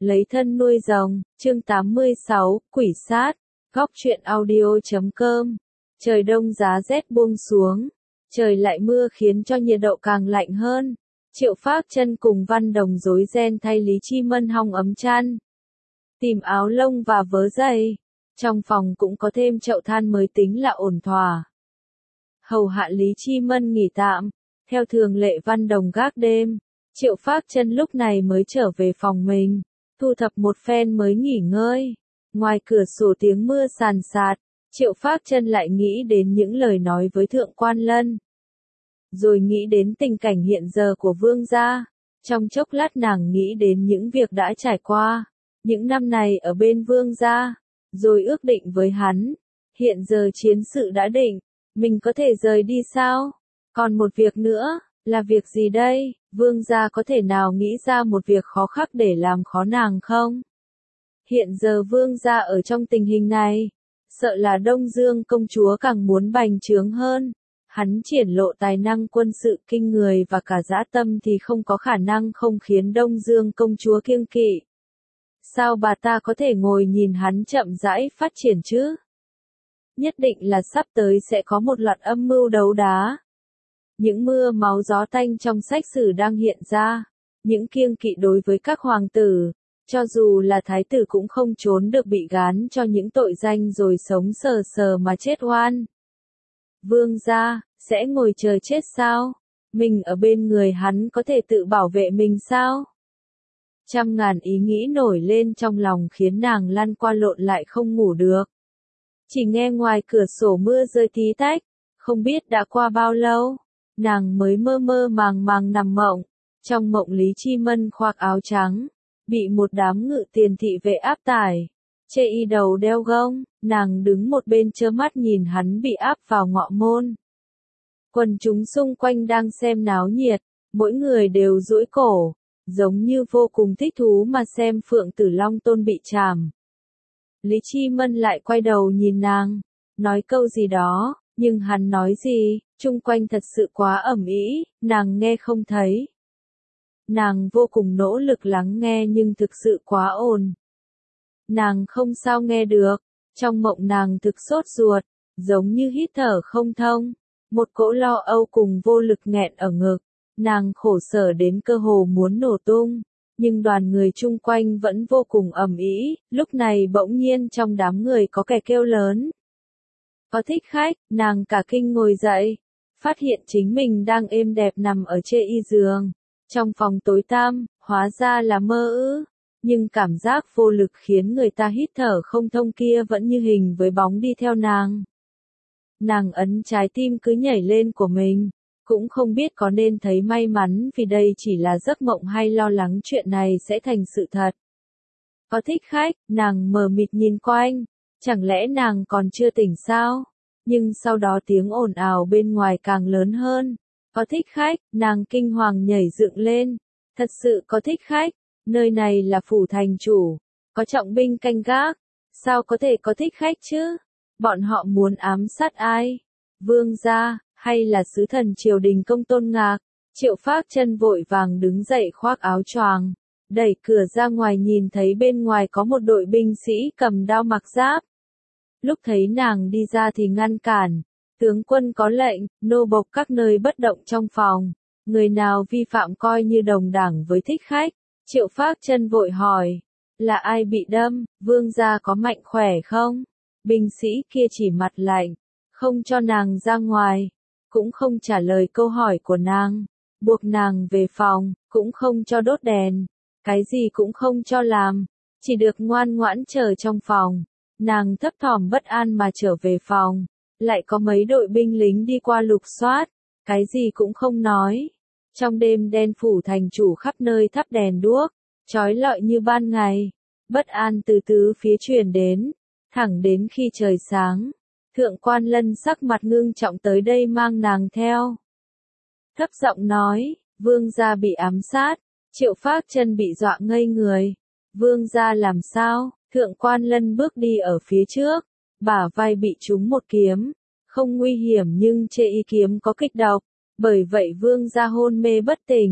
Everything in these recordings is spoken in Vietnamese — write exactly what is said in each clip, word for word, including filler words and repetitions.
Lấy thân nuôi rồng, chương tám mươi sáu, quỷ sát, góc truyện audio chấm com. Trời đông giá rét buông xuống, trời lại mưa khiến cho nhiệt độ càng lạnh hơn. Triệu Phác Chân cùng Văn Đồng rối ren thay Lý Chi Mân hong ấm chăn, tìm áo lông và vớ giày. Trong phòng cũng có thêm chậu than mới tính là ổn thỏa. Hầu hạ Lý Chi Mân nghỉ tạm, theo thường lệ Văn Đồng gác đêm. Triệu Phác Chân lúc này mới trở về phòng mình, thu thập một phen mới nghỉ ngơi. Ngoài cửa sổ tiếng mưa sàn sạt, Triệu Phác Chân lại nghĩ đến những lời nói với Thượng Quan Lân. Rồi nghĩ đến tình cảnh hiện giờ của Vương gia. Trong chốc lát nàng nghĩ đến những việc đã trải qua, những năm này ở bên Vương gia, rồi ước định với hắn. Hiện giờ chiến sự đã định, mình có thể rời đi sao? Còn một việc nữa, là việc gì đây? Vương gia có thể nào nghĩ ra một việc khó khắc để làm khó nàng không? Hiện giờ Vương gia ở trong tình hình này, sợ là Đông Dương công chúa càng muốn bành trướng hơn. Hắn triển lộ tài năng quân sự kinh người và cả dã tâm thì không có khả năng không khiến Đông Dương công chúa kiêng kỵ. Sao bà ta có thể ngồi nhìn hắn chậm rãi phát triển chứ? Nhất định là sắp tới sẽ có một loạt âm mưu đấu đá. Những mưa máu gió tanh trong sách sử đang hiện ra, những kiêng kỵ đối với các hoàng tử, cho dù là thái tử cũng không trốn được bị gán cho những tội danh rồi sống sờ sờ mà chết oan. Vương gia, sẽ ngồi chờ chết sao? Mình ở bên người hắn có thể tự bảo vệ mình sao? Trăm ngàn ý nghĩ nổi lên trong lòng khiến nàng lăn qua lộn lại không ngủ được. Chỉ nghe ngoài cửa sổ mưa rơi tí tách, không biết đã qua bao lâu, nàng mới mơ mơ màng màng nằm mộng. Trong mộng Lý Chi Mân khoác áo trắng, bị một đám ngự tiền thị vệ áp tải, chê y đầu đeo gông, nàng đứng một bên trơ mắt nhìn hắn bị áp vào ngọ môn. Quần chúng xung quanh đang xem náo nhiệt, mỗi người đều duỗi cổ, giống như vô cùng thích thú mà xem Phượng Tử Long Tôn bị trảm. Lý Chi Mân lại quay đầu nhìn nàng, nói câu gì đó, nhưng hắn nói gì, chung quanh thật sự quá ầm ĩ, nàng nghe không thấy. Nàng vô cùng nỗ lực lắng nghe nhưng thực sự quá ồn. Nàng không sao nghe được, trong mộng nàng thực sốt ruột, giống như hít thở không thông, một cỗ lo âu cùng vô lực nghẹn ở ngực, nàng khổ sở đến cơ hồ muốn nổ tung, nhưng đoàn người chung quanh vẫn vô cùng ầm ĩ. Lúc này bỗng nhiên trong đám người có kẻ kêu lớn. Có thích khách, nàng cả kinh ngồi dậy, phát hiện chính mình đang êm đẹp nằm ở trên y giường, trong phòng tối tăm, hóa ra là mơ ư. Nhưng cảm giác vô lực khiến người ta hít thở không thông kia vẫn như hình với bóng đi theo nàng. Nàng ấn trái tim cứ nhảy lên của mình, cũng không biết có nên thấy may mắn vì đây chỉ là giấc mộng hay lo lắng chuyện này sẽ thành sự thật. Có thích khách, nàng mờ mịt nhìn quanh, chẳng lẽ nàng còn chưa tỉnh sao? Nhưng sau đó tiếng ồn ào bên ngoài càng lớn hơn. Có thích khách, nàng kinh hoàng nhảy dựng lên, thật sự có thích khách. Nơi này là phủ thành chủ, có trọng binh canh gác, sao có thể có thích khách chứ? Bọn họ muốn ám sát ai? Vương gia, hay là sứ thần triều đình Công Tôn Ngạc? Triệu Phác Chân vội vàng đứng dậy khoác áo choàng, đẩy cửa ra ngoài nhìn thấy bên ngoài có một đội binh sĩ cầm đao mặc giáp. Lúc thấy nàng đi ra thì ngăn cản, tướng quân có lệnh, nô bộc các nơi bất động trong phòng, người nào vi phạm coi như đồng đảng với thích khách. Triệu Phác Chân vội hỏi, là ai bị đâm, vương gia có mạnh khỏe không? Binh sĩ kia chỉ mặt lạnh, không cho nàng ra ngoài, cũng không trả lời câu hỏi của nàng, buộc nàng về phòng, cũng không cho đốt đèn, cái gì cũng không cho làm, chỉ được ngoan ngoãn chờ trong phòng. Nàng thấp thỏm bất an mà trở về phòng, lại có mấy đội binh lính đi qua lục soát, cái gì cũng không nói. Trong đêm đen phủ thành chủ khắp nơi thắp đèn đuốc, chói lọi như ban ngày, bất an từ tứ phía truyền đến, thẳng đến khi trời sáng. Thượng Quan Lân sắc mặt ngưng trọng tới đây mang nàng theo. Thấp giọng nói, vương gia bị ám sát. Triệu Phác Chân bị dọa ngây người. Vương gia làm sao? Thượng Quan Lân bước đi ở phía trước, bả vai bị trúng một kiếm, không nguy hiểm nhưng chê y kiếm có kịch độc. Bởi vậy vương gia hôn mê bất tỉnh,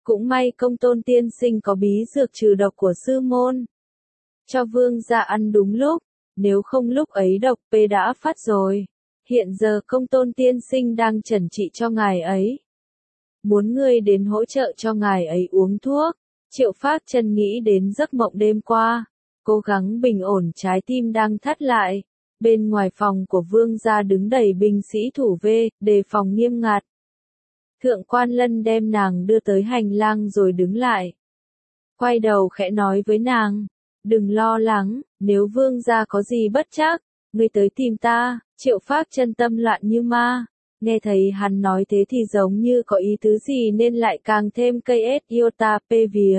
Cũng may Công Tôn tiên sinh có bí dược trừ độc của sư môn. Cho vương gia ăn đúng lúc, nếu không lúc ấy độc p đã phát rồi. Hiện giờ Công Tôn tiên sinh đang chẩn trị cho ngài ấy. Muốn ngươi đến hỗ trợ cho ngài ấy uống thuốc. Triệu Phác Chân nghĩ đến giấc mộng đêm qua, cố gắng bình ổn trái tim đang thắt lại. Bên ngoài phòng của vương gia đứng đầy binh sĩ thủ vệ, đề phòng nghiêm ngặt. Thượng Quan Lân đem nàng đưa tới hành lang rồi đứng lại. Quay đầu khẽ nói với nàng, đừng lo lắng, nếu vương gia có gì bất trắc, ngươi tới tìm ta. Triệu Phác Chân tâm loạn như ma, nghe thấy hắn nói thế thì giống như có ý tứ gì nên lại càng thêm cây ết iota p vía.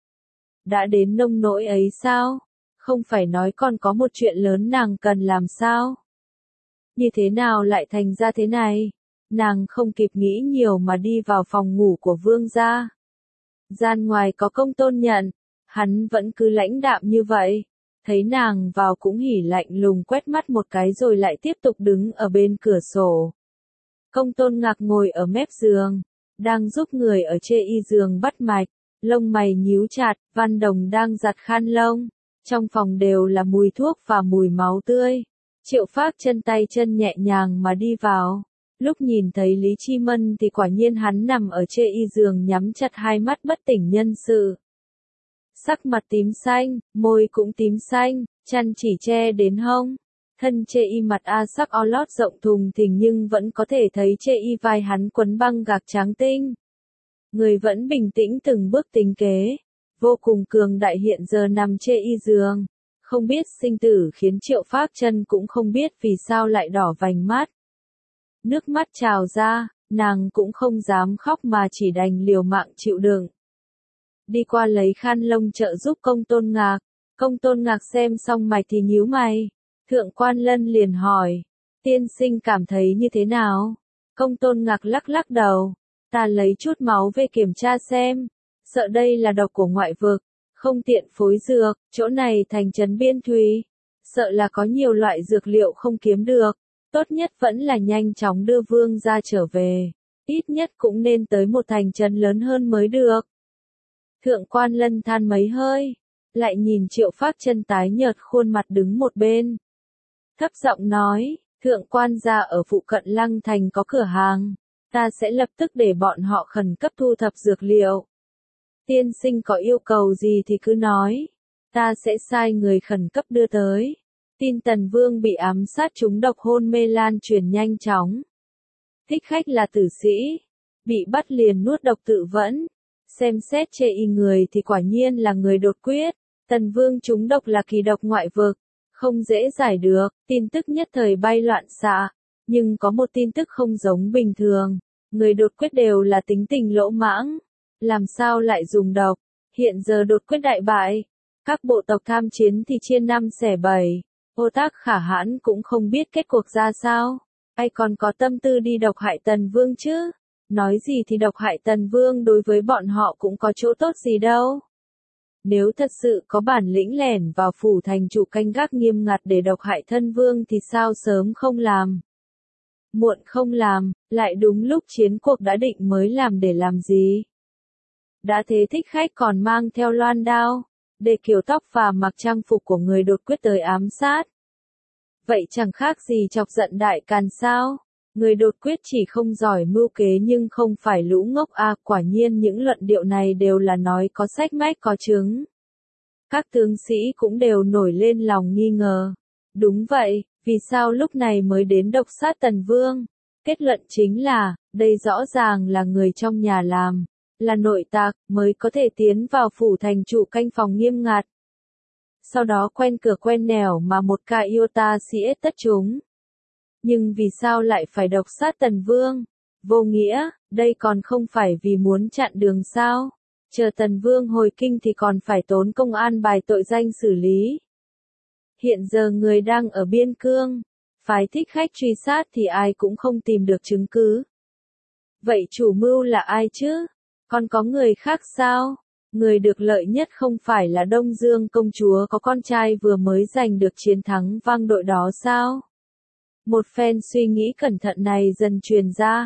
Đã đến nông nỗi ấy sao? Không phải nói còn có một chuyện lớn nàng cần làm sao? Như thế nào lại thành ra thế này? Nàng không kịp nghĩ nhiều mà đi vào phòng ngủ của vương gia. Gian ngoài có Công Tôn nhận, hắn vẫn cứ lãnh đạm như vậy. Thấy nàng vào cũng hỉ lạnh lùng quét mắt một cái rồi lại tiếp tục đứng ở bên cửa sổ. Công Tôn Ngạc ngồi ở mép giường, đang giúp người ở chê y giường bắt mạch, lông mày nhíu chặt, Văn Đồng đang giặt khăn lông. Trong phòng đều là mùi thuốc và mùi máu tươi. Triệu Phác Chân tay chân nhẹ nhàng mà đi vào. Lúc nhìn thấy Lý Chi Mân thì quả nhiên hắn nằm ở chê y giường nhắm chặt hai mắt bất tỉnh nhân sự. Sắc mặt tím xanh, môi cũng tím xanh, chăn chỉ che đến hông. Thân chê y mặt a sắc o lót rộng thùng thình nhưng vẫn có thể thấy chê y vai hắn quấn băng gạc trắng tinh. Người vẫn bình tĩnh từng bước tính kế. Vô cùng cường đại hiện giờ nằm chê y giường. Không biết sinh tử khiến Triệu Phác Chân cũng không biết vì sao lại đỏ vành mắt. Nước mắt trào ra, nàng cũng không dám khóc mà chỉ đành liều mạng chịu đựng. Đi qua lấy khăn lông trợ giúp Công Tôn Ngạc. Công Tôn Ngạc xem xong mạch thì nhíu mày. Thượng Quan Lân liền hỏi, tiên sinh cảm thấy như thế nào? Công Tôn Ngạc lắc lắc đầu, ta lấy chút máu về kiểm tra xem, sợ đây là độc của ngoại vực, không tiện phối dược, chỗ này thành trấn biên thùy, sợ là có nhiều loại dược liệu không kiếm được, tốt nhất vẫn là nhanh chóng đưa vương gia trở về, ít nhất cũng nên tới một thành trấn lớn hơn mới được. Thượng Quan Lân than mấy hơi, lại nhìn Triệu Phác Chân tái nhợt khuôn mặt đứng một bên. Thấp giọng nói, thượng quan gia ở phụ cận Lăng Thành có cửa hàng, ta sẽ lập tức để bọn họ khẩn cấp thu thập dược liệu. Tiên sinh có yêu cầu gì thì cứ nói, ta sẽ sai người khẩn cấp đưa tới. Tin Tần Vương bị ám sát trúng độc hôn mê lan truyền nhanh chóng. Thích khách là tử sĩ, bị bắt liền nuốt độc tự vẫn. Xem xét chê y người thì quả nhiên là người đột quyết. Tần Vương trúng độc là kỳ độc ngoại vực, không dễ giải được, tin tức nhất thời bay loạn xạ. Nhưng có một tin tức không giống bình thường, người đột quyết đều là tính tình lỗ mãng. Làm sao lại dùng độc? Hiện giờ đột quyết đại bại, các bộ tộc tham chiến thì chia năm xẻ bảy. Ô Tác Khả Hãn cũng không biết kết cuộc ra sao, ai còn có tâm tư đi độc hại Tần Vương chứ? Nói gì thì độc hại Tần Vương đối với bọn họ cũng có chỗ tốt gì đâu. Nếu thật sự có bản lĩnh lẻn vào phủ thành chủ canh gác nghiêm ngặt để độc hại thân vương thì sao sớm không làm? Muộn không làm, lại đúng lúc chiến cuộc đã định mới làm để làm gì? Đã thế thích khách còn mang theo loan đao, để kiểu tóc và mặc trang phục của người đột quyết tới ám sát. Vậy chẳng khác gì chọc giận đại càn sao? Người đột quyết chỉ không giỏi mưu kế nhưng không phải lũ ngốc à, quả nhiên những luận điệu này đều là nói có sách mách có chứng. Các tướng sĩ cũng đều nổi lên lòng nghi ngờ. Đúng vậy, vì sao lúc này mới đến độc sát Tần Vương? Kết luận chính là, đây rõ ràng là người trong nhà làm, là nội tặc, mới có thể tiến vào phủ thành chủ canh phòng nghiêm ngặt. Sau đó quen cửa quen nẻo mà một ca iota siết tất chúng. Nhưng vì sao lại phải độc sát Tần Vương? Vô nghĩa, đây còn không phải vì muốn chặn đường sao? Chờ Tần Vương hồi kinh thì còn phải tốn công an bài tội danh xử lý. Hiện giờ người đang ở biên cương, phái thích khách truy sát thì ai cũng không tìm được chứng cứ. Vậy chủ mưu là ai chứ? Còn có người khác sao? Người được lợi nhất không phải là Đông Dương công chúa có con trai vừa mới giành được chiến thắng vang đội đó sao? Một phen suy nghĩ cẩn thận này dần truyền ra.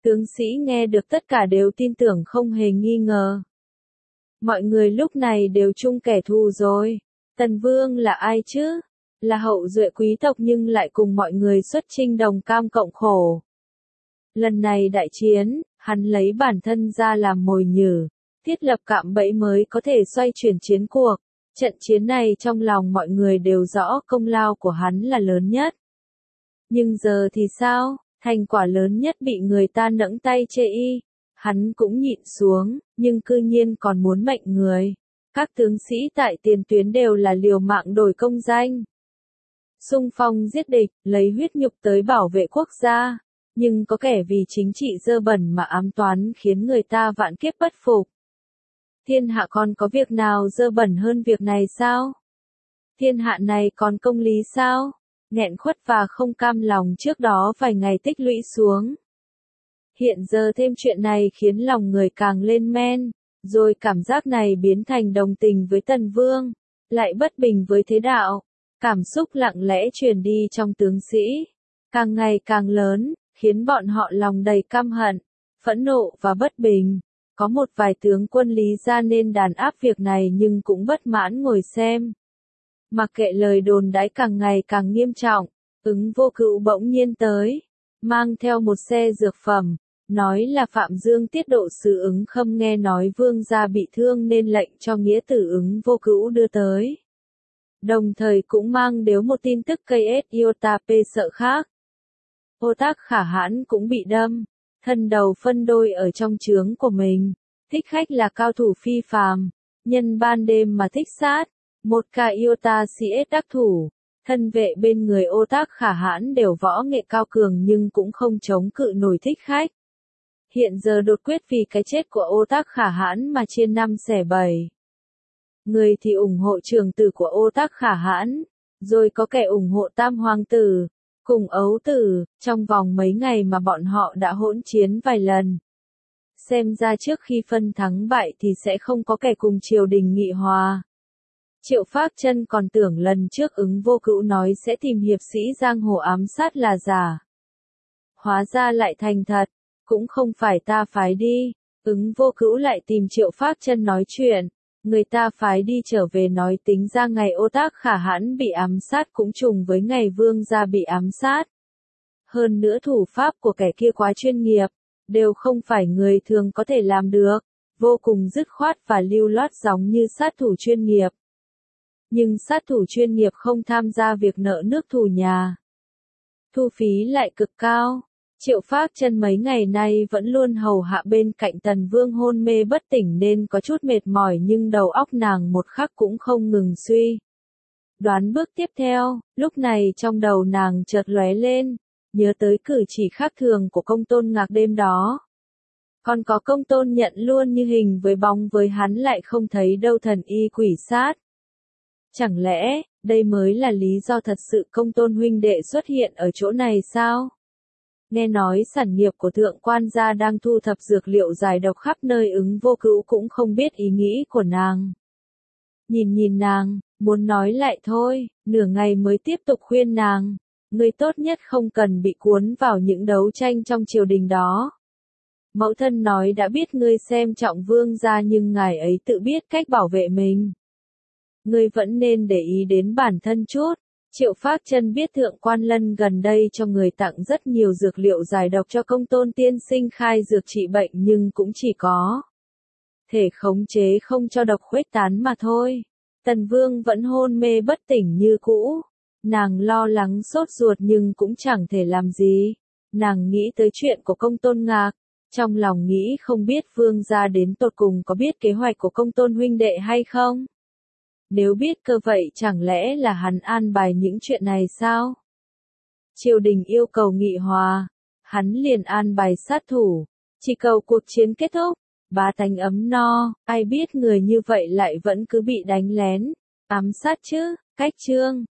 Tướng sĩ nghe được tất cả đều tin tưởng không hề nghi ngờ. Mọi người lúc này đều chung kẻ thù rồi. Tần Vương là ai chứ? Là hậu duệ quý tộc nhưng lại cùng mọi người xuất chinh đồng cam cộng khổ. Lần này đại chiến, hắn lấy bản thân ra làm mồi nhử, thiết lập cạm bẫy mới có thể xoay chuyển chiến cuộc. Trận chiến này trong lòng mọi người đều rõ công lao của hắn là lớn nhất. Nhưng giờ thì sao? Thành quả lớn nhất bị người ta nẫng tay chê y. Hắn cũng nhịn xuống, nhưng cư nhiên còn muốn mệnh người. Các tướng sĩ tại tiền tuyến đều là liều mạng đổi công danh. Xung phong giết địch, lấy huyết nhục tới bảo vệ quốc gia. Nhưng có kẻ vì chính trị dơ bẩn mà ám toán khiến người ta vạn kiếp bất phục. Thiên hạ còn có việc nào dơ bẩn hơn việc này sao? Thiên hạ này còn công lý sao? Nghẹn khuất và không cam lòng trước đó vài ngày tích lũy xuống. Hiện giờ thêm chuyện này khiến lòng người càng lên men, rồi cảm giác này biến thành đồng tình với Tần Vương, lại bất bình với thế đạo. Cảm xúc lặng lẽ truyền đi trong tướng sĩ, càng ngày càng lớn, khiến bọn họ lòng đầy căm hận, phẫn nộ và bất bình. Có một vài tướng quân lý ra nên đàn áp việc này nhưng cũng bất mãn ngồi xem. Mặc kệ lời đồn đãi càng ngày càng nghiêm trọng, Ứng Vô Cữu bỗng nhiên tới, mang theo một xe dược phẩm, nói là Phạm Dương tiết độ sứ Ứng Khâm nghe nói vương gia bị thương nên lệnh cho nghĩa tử Ứng Vô Cữu đưa tới. Đồng thời cũng mang đến một tin tức cây ét iota p sợ khác. Ô Tác Khả Hãn cũng bị đâm, thân đầu phân đôi ở trong trướng của mình. Thích Khách là cao thủ phi phàm, nhân ban đêm mà thích sát. Một ca iota xê ét đắc thủ, thân vệ bên người Ô Tác Khả Hãn đều võ nghệ cao cường nhưng cũng không chống cự nổi Thích Khách. Hiện giờ đột quyết vì cái chết của Ô Tác Khả Hãn mà chia năm xẻ bảy. Người thì ủng hộ trưởng tử của Ô Tác Khả Hãn, rồi có kẻ ủng hộ tam hoàng tử, cùng ấu tử, trong vòng mấy ngày mà bọn họ đã hỗn chiến vài lần. Xem ra trước khi phân thắng bại thì sẽ không có kẻ cùng triều đình nghị hòa. Triệu Phác Chân còn tưởng lần trước Ứng Vô Cữu nói sẽ tìm hiệp sĩ giang hồ ám sát là giả. Hóa ra lại thành thật, cũng không phải ta phái đi. Ứng Vô Cữu lại tìm Triệu Phác Chân nói chuyện, người ta phái đi trở về nói tính ra ngày Ô Tác Khả Hãn bị ám sát cũng trùng với ngày vương gia bị ám sát. Hơn nữa thủ pháp của kẻ kia quá chuyên nghiệp, đều không phải người thường có thể làm được, vô cùng dứt khoát và lưu loát giống như sát thủ chuyên nghiệp. Nhưng sát thủ chuyên nghiệp không tham gia việc nợ nước thù nhà. Thu phí lại cực cao. Triệu Phác Chân mấy ngày nay vẫn luôn hầu hạ bên cạnh Tần Vương hôn mê bất tỉnh nên có chút mệt mỏi nhưng đầu óc nàng một khắc cũng không ngừng suy. Đoán bước tiếp theo, lúc này trong đầu nàng chợt lóe lên, nhớ tới cử chỉ khác thường của Công Tôn Ngạc đêm đó. Còn có Công Tôn Nhận luôn như hình với bóng với hắn lại không thấy đâu thần y quỷ sát. Chẳng lẽ, đây mới là lý do thật sự Công Tôn huynh đệ xuất hiện ở chỗ này sao? Nghe nói sản nghiệp của thượng quan gia đang thu thập dược liệu giải độc khắp nơi. Ứng Vô Cữu cũng không biết ý nghĩ của nàng. Nhìn nhìn nàng, muốn nói lại thôi, nửa ngày mới tiếp tục khuyên nàng. Ngươi tốt nhất không cần bị cuốn vào những đấu tranh trong triều đình đó. Mẫu thân nói đã biết ngươi xem trọng vương gia nhưng ngài ấy tự biết cách bảo vệ mình. Ngươi vẫn nên để ý đến bản thân chút. Triệu Phác Chân biết thượng quan Lân gần đây cho người tặng rất nhiều dược liệu giải độc cho Công Tôn tiên sinh khai dược trị bệnh nhưng cũng chỉ có thể khống chế không cho độc khuếch tán mà thôi. Tần Vương vẫn hôn mê bất tỉnh như cũ. Nàng lo lắng sốt ruột nhưng cũng chẳng thể làm gì. Nàng nghĩ tới chuyện của Công Tôn Ngạc, trong lòng nghĩ không biết vương gia đến tột cùng có biết kế hoạch của Công Tôn huynh đệ hay không? Nếu biết cơ vậy chẳng lẽ là hắn an bài những chuyện này sao? Triều đình yêu cầu nghị hòa, hắn liền an bài sát thủ, chỉ cầu cuộc chiến kết thúc, bá tánh ấm no, ai biết người như vậy lại vẫn cứ bị đánh lén, ám sát chứ, cách chương.